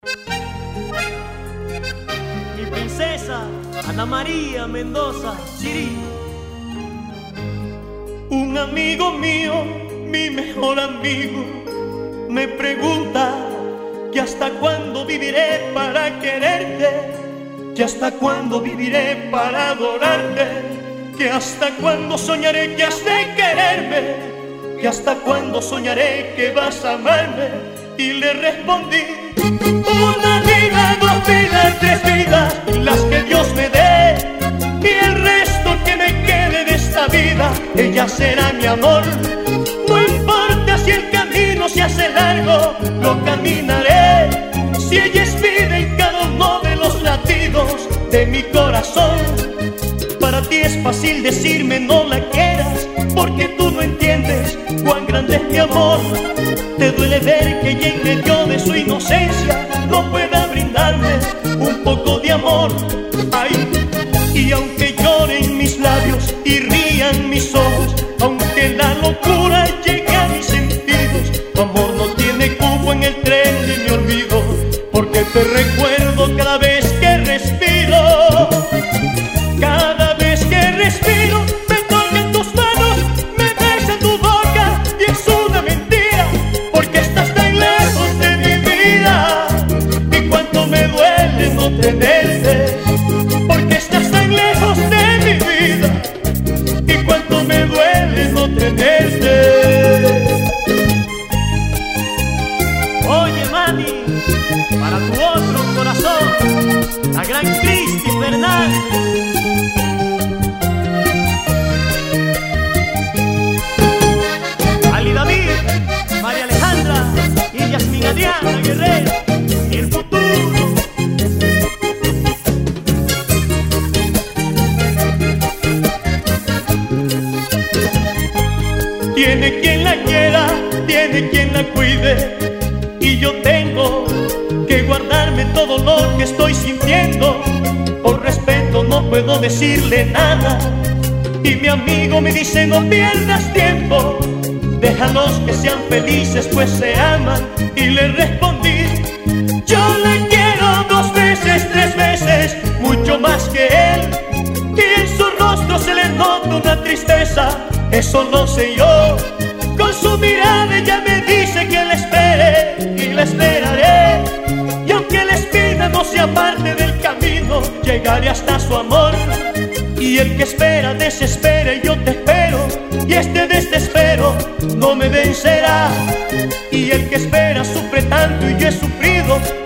Mi princesa Ana María Mendoza Chirí. Un amigo mío, mi mejor amigo, me pregunta que hasta cuándo viviré para quererte, que hasta cuándo viviré para adorarte, que hasta cuándo soñaré que has de quererme, que hasta cuándo soñaré que vas a amarme. Y le respondí: una vida, 2 vidas, 3 vidas, las que Dios me dé, y el resto que me quede de esta vida, ella será mi amor. No importa si el camino se hace largo, lo caminaré, si ella es vida en cada uno de los latidos de mi corazón. Para ti es fácil decirme no la quieras, porque tú no entiendes cuán grande es mi amor. Te duele ver que ella en medio de su inocencia no pueda brindarme un poco de amor. Ay, y aunque lloren mis labios y rían mis ojos, aunque la locura llegue a mis sentidos, tu amor no tiene cupo en el tren de mi olvido, porque te recuerdo cada vez que respiro. Cada vez que respiro me tocan tus manos, me besan tu boca, y es una mentira, porque estás tan lejos de mi vida. Y cuánto me duele no tenerte, porque estás tan lejos de mi vida. Y cuánto me duele no tenerte. Oye mami, para tu otro corazón, la gran Cristi Fernández. Ali David, María Alejandra y Yasmín Adriana Guerrero, el futuro. Tiene quien la quiera, tiene quien la cuide, y yo tengo que guardarme todo lo que estoy sintiendo. Por respeto no puedo decirle nada, y mi amigo me dice: no pierdas tiempo, déjalos que sean felices pues se aman. Y le respondí: yo la quiero 2 veces, 3 veces, mucho más que él, y en su rostro se le nota una tristeza, eso lo sé yo. Con su mirada ella me dice que la espere, y la esperaré, y aunque la espina no sea parte del camino, llegaré hasta su amor. Y el que espera desespera, y yo te espero, y este desespero no me vencerá. Y el que espera sufre tanto, y yo he sufrido